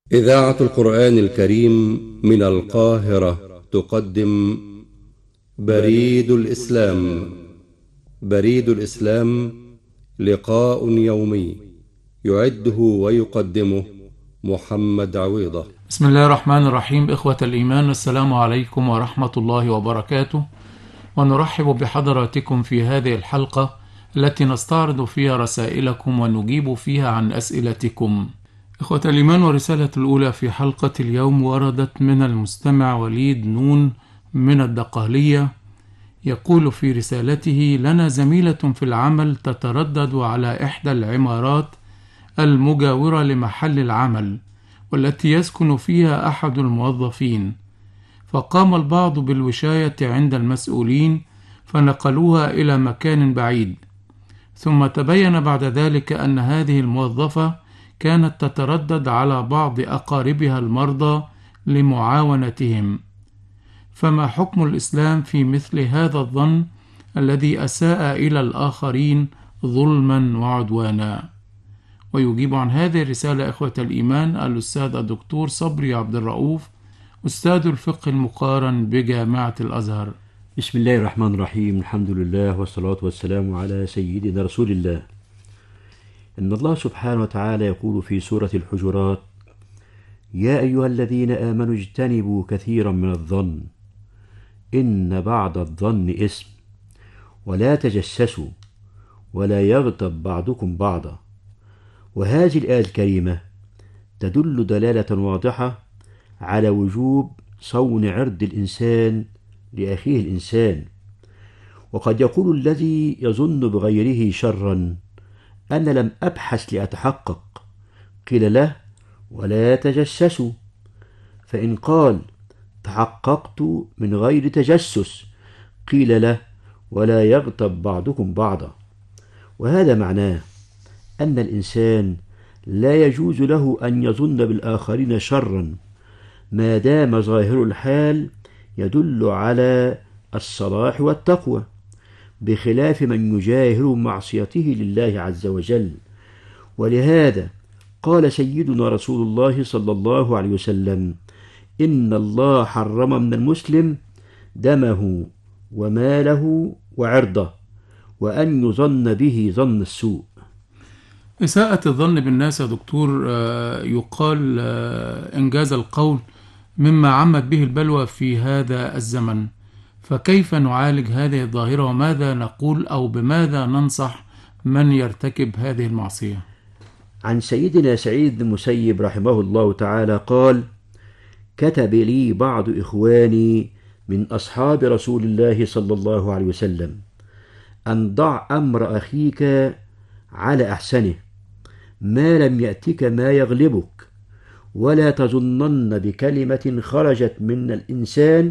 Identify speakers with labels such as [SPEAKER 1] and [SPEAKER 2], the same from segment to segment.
[SPEAKER 1] إذاعة القرآن الكريم من القاهرة تقدم بريد الإسلام. بريد الإسلام لقاء يومي يعده ويقدمه محمد عويضة.
[SPEAKER 2] بسم الله الرحمن الرحيم. إخوة الإيمان، السلام عليكم ورحمة الله وبركاته، ونرحب بحضراتكم في هذه الحلقة التي نستعرض فيها رسائلكم ونجيب فيها عن أسئلتكم. إخوة الإيمان، والرسالة الأولى في حلقة اليوم وردت من المستمع وليد نون من الدقهلية. يقول في رسالته: لنا زميلة في العمل تتردد على إحدى العمارات المجاورة لمحل العمل، والتي يسكن فيها أحد الموظفين، فقام البعض بالوشاية عند المسؤولين فنقلوها إلى مكان بعيد، ثم تبين بعد ذلك أن هذه الموظفة كانت تتردد على بعض أقاربها المرضى لمعاونتهم، فما حكم الإسلام في مثل هذا الظن الذي أساء إلى الآخرين ظلما وعدوانا؟ ويجيب عن هذه الرسالة إخوة الإيمان الأستاذ الدكتور صبري عبد الرؤوف، أستاذ الفقه المقارن بجامعة الأزهر.
[SPEAKER 3] بسم الله الرحمن الرحيم. الحمد لله والصلاة والسلام على سيدنا رسول الله. إن الله سبحانه وتعالى يقول في سورة الحجرات: يا أيها الذين آمنوا اجتنبوا كثيرا من الظن إن بعض الظن إثم ولا تجسسوا ولا يغتب بعضكم بعضا. وهذه الآية الكريمة تدل دلالة واضحة على وجوب صون عرض الإنسان لأخيه الإنسان. وقد يقول الذي يظن بغيره شرا: أنا لم أبحث لأتحقق. قيل له: ولا تجسسوا. فإن قال: تحققت من غير تجسس، قيل له: ولا يغتب بعضكم بعضا. وهذا معناه أن الإنسان لا يجوز له أن يظن بالآخرين شرا ما دام ظاهر الحال يدل على الصلاح والتقوى، بخلاف من يجاهر معصيته لله عز وجل. ولهذا قال سيدنا رسول الله صلى الله عليه وسلم: إن الله حرم من المسلم دمه وماله وعرضه، وأن يظن به ظن السوء.
[SPEAKER 2] إساءة الظن بالناس يا دكتور، يقال إنجاز القول مما عمت به البلوى في هذا الزمن، فكيف نعالج هذه الظاهرة، وماذا نقول أو بماذا ننصح من يرتكب هذه المعصية؟
[SPEAKER 3] عن سيدنا سعيد بن المسيب رحمه الله تعالى قال: كتب لي بعض إخواني من أصحاب رسول الله صلى الله عليه وسلم أن ضع أمر أخيك على أحسنه ما لم يأتك ما يغلبك، ولا تظنن بكلمة خرجت من الإنسان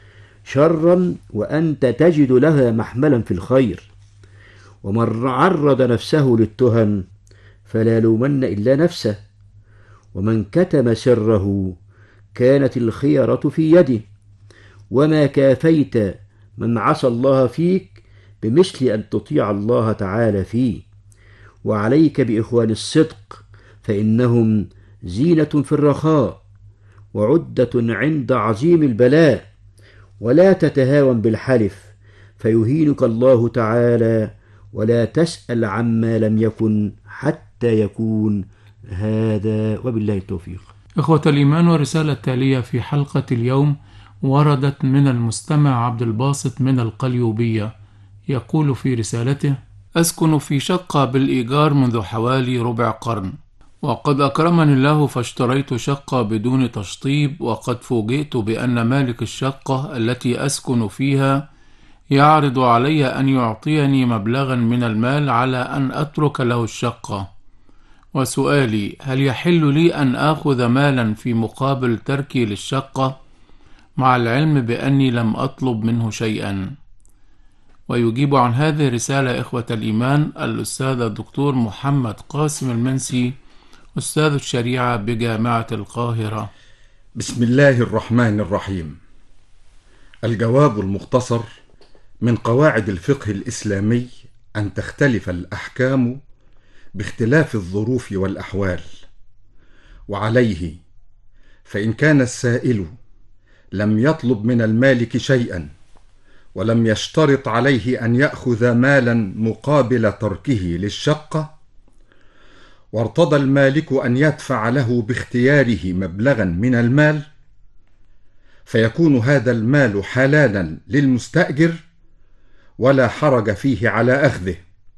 [SPEAKER 3] شرا وأنت تجد لها محملا في الخير. ومن عرض نفسه للتهم فلا لومن إلا نفسه، ومن كتم سره كانت الخيرة في يده، وما كافيت من عصى الله فيك بمثل أن تطيع الله تعالى فيه. وعليك بإخوان الصدق، فإنهم زينة في الرخاء وعدة عند عظيم البلاء. ولا تتهاون بالحلف فيهينك الله تعالى، ولا تسأل عما لم يكن حتى يكون. هذا وبالله التوفيق.
[SPEAKER 2] إخوة الإيمان، والرسالة التالية في حلقة اليوم وردت من المستمع عبد الباسط من القليوبية. يقول في رسالته: أسكن في شقة بالإيجار منذ حوالي ربع قرن، وقد أكرمني الله فاشتريت شقة بدون تشطيب، وقد فوجئت بأن مالك الشقة التي أسكن فيها يعرض علي أن يعطيني مبلغا من المال على أن أترك له الشقة. وسؤالي: هل يحل لي أن آخذ مالا في مقابل تركي للشقة، مع العلم بأني لم أطلب منه شيئا؟ ويجيب عن هذه الرسالة إخوة الإيمان الأستاذ الدكتور محمد قاسم المنسي، أستاذ الشريعة بجامعة القاهرة.
[SPEAKER 4] بسم الله الرحمن الرحيم. الجواب المختصر: من قواعد الفقه الإسلامي أن تختلف الأحكام باختلاف الظروف والأحوال، وعليه فإن كان السائل لم يطلب من المالك شيئا ولم يشترط عليه أن يأخذ مالا مقابل تركه للشقة، وارتضى المالك أن يدفع له باختياره مبلغا من المال، فيكون هذا المال حلالا للمستأجر ولا حرج فيه على أخذه،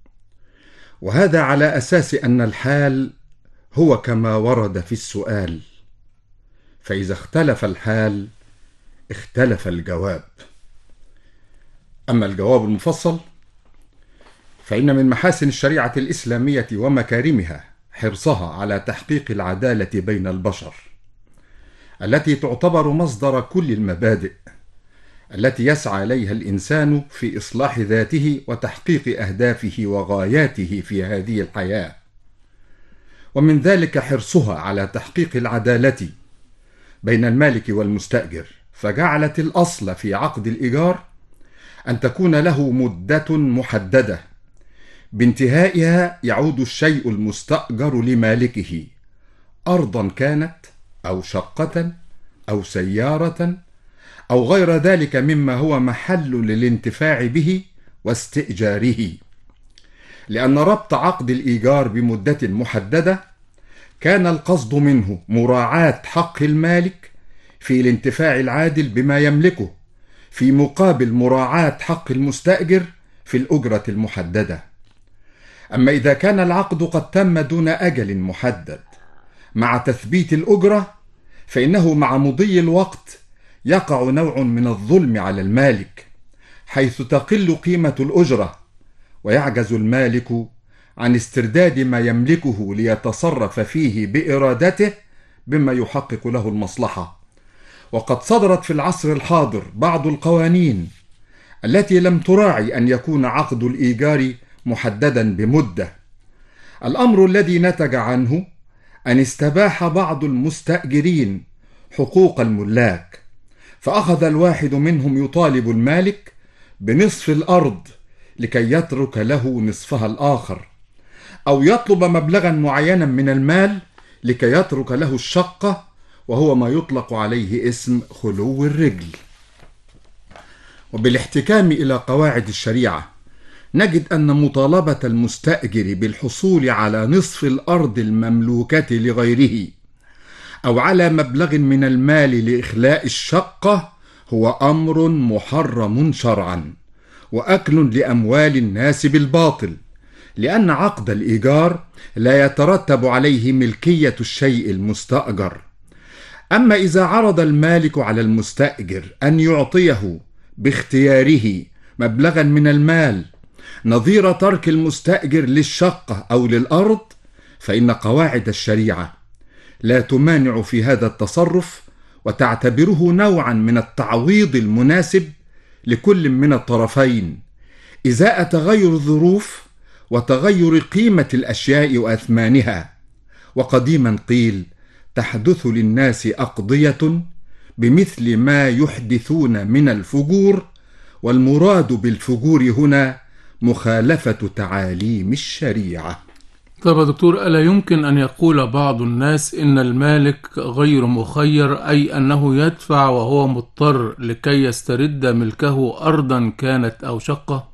[SPEAKER 4] وهذا على أساس أن الحال هو كما ورد في السؤال، فإذا اختلف الحال اختلف الجواب. أما الجواب المفصل فإن من محاسن الشريعة الإسلامية ومكارمها حرصها على تحقيق العدالة بين البشر، التي تعتبر مصدر كل المبادئ التي يسعى إليها الإنسان في إصلاح ذاته وتحقيق أهدافه وغاياته في هذه الحياة. ومن ذلك حرصها على تحقيق العدالة بين المالك والمستأجر، فجعلت الأصل في عقد الإيجار أن تكون له مدة محددة بانتهائها يعود الشيء المستأجر لمالكه، أرضا كانت أو شقة أو سيارة أو غير ذلك مما هو محل للانتفاع به واستئجاره، لأن ربط عقد الإيجار بمدة محددة كان القصد منه مراعاة حق المالك في الانتفاع العادل بما يملكه في مقابل مراعاة حق المستأجر في الأجرة المحددة. أما إذا كان العقد قد تم دون أجل محدد مع تثبيت الأجرة، فإنه مع مضي الوقت يقع نوع من الظلم على المالك، حيث تقل قيمة الأجرة ويعجز المالك عن استرداد ما يملكه ليتصرف فيه بإرادته بما يحقق له المصلحة. وقد صدرت في العصر الحاضر بعض القوانين التي لم تراعي أن يكون عقد الإيجار محددا بمدة. الأمر الذي نتج عنه أن استباح بعض المستأجرين حقوق الملاك، فأخذ الواحد منهم يطالب المالك بنصف الأرض لكي يترك له نصفها الآخر، أو يطلب مبلغا معينا من المال لكي يترك له الشقة، وهو ما يطلق عليه اسم خلو الرجل. وبالاحتكام إلى قواعد الشريعة نجد أن مطالبة المستأجر بالحصول على نصف الأرض المملوكة لغيره أو على مبلغ من المال لإخلاء الشقة هو أمر محرم شرعا وأكل لأموال الناس بالباطل، لأن عقد الإيجار لا يترتب عليه ملكية الشيء المستأجر. أما إذا عرض المالك على المستأجر أن يعطيه باختياره مبلغا من المال نظير ترك المستأجر للشقة أو للأرض، فإن قواعد الشريعة لا تمانع في هذا التصرف، وتعتبره نوعا من التعويض المناسب لكل من الطرفين إزاء تغير الظروف وتغير قيمة الأشياء وأثمانها. وقديما قيل: تحدث للناس أقضية بمثل ما يحدثون من الفجور، والمراد بالفجور هنا مخالفة تعاليم الشريعة.
[SPEAKER 2] طب يا دكتور، ألا يمكن أن يقول بعض الناس إن المالك غير مخير، أي أنه يدفع وهو مضطر لكي يسترد ملكه أرضا كانت أو شقة؟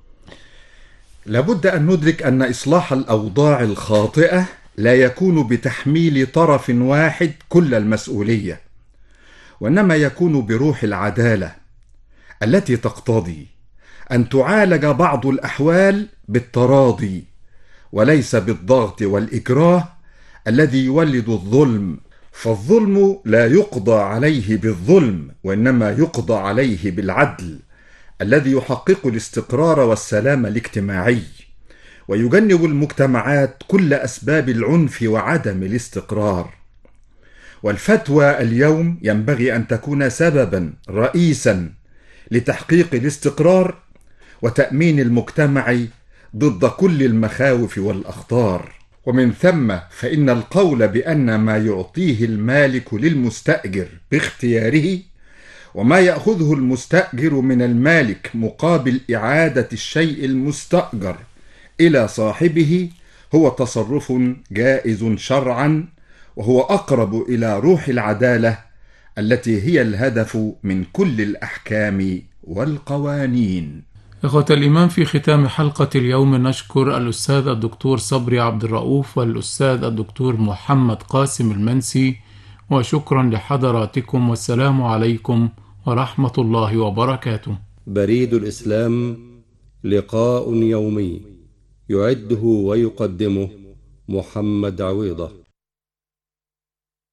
[SPEAKER 4] لابد أن ندرك أن إصلاح الأوضاع الخاطئة لا يكون بتحميل طرف واحد كل المسؤولية، وإنما يكون بروح العدالة التي تقتضي أن تعالج بعض الأحوال بالتراضي وليس بالضغط والإكراه الذي يولد الظلم. فالظلم لا يقضى عليه بالظلم، وإنما يقضى عليه بالعدل الذي يحقق الاستقرار والسلام الاجتماعي، ويجنب المجتمعات كل أسباب العنف وعدم الاستقرار. والفتوى اليوم ينبغي أن تكون سببا رئيسا لتحقيق الاستقرار وتأمين المجتمع ضد كل المخاوف والأخطار. ومن ثم فإن القول بأن ما يعطيه المالك للمستأجر باختياره وما يأخذه المستأجر من المالك مقابل إعادة الشيء المستأجر إلى صاحبه هو تصرف جائز شرعا، وهو أقرب إلى روح العدالة التي هي الهدف من كل الأحكام والقوانين.
[SPEAKER 2] إخوة الإيمان، في ختام حلقة اليوم نشكر الأستاذ الدكتور صبري عبد الرؤوف والأستاذ الدكتور محمد قاسم المنسي، وشكرا لحضراتكم، والسلام عليكم ورحمة الله وبركاته.
[SPEAKER 1] بريد الإسلام، لقاء يومي يعده ويقدمه محمد عويضة.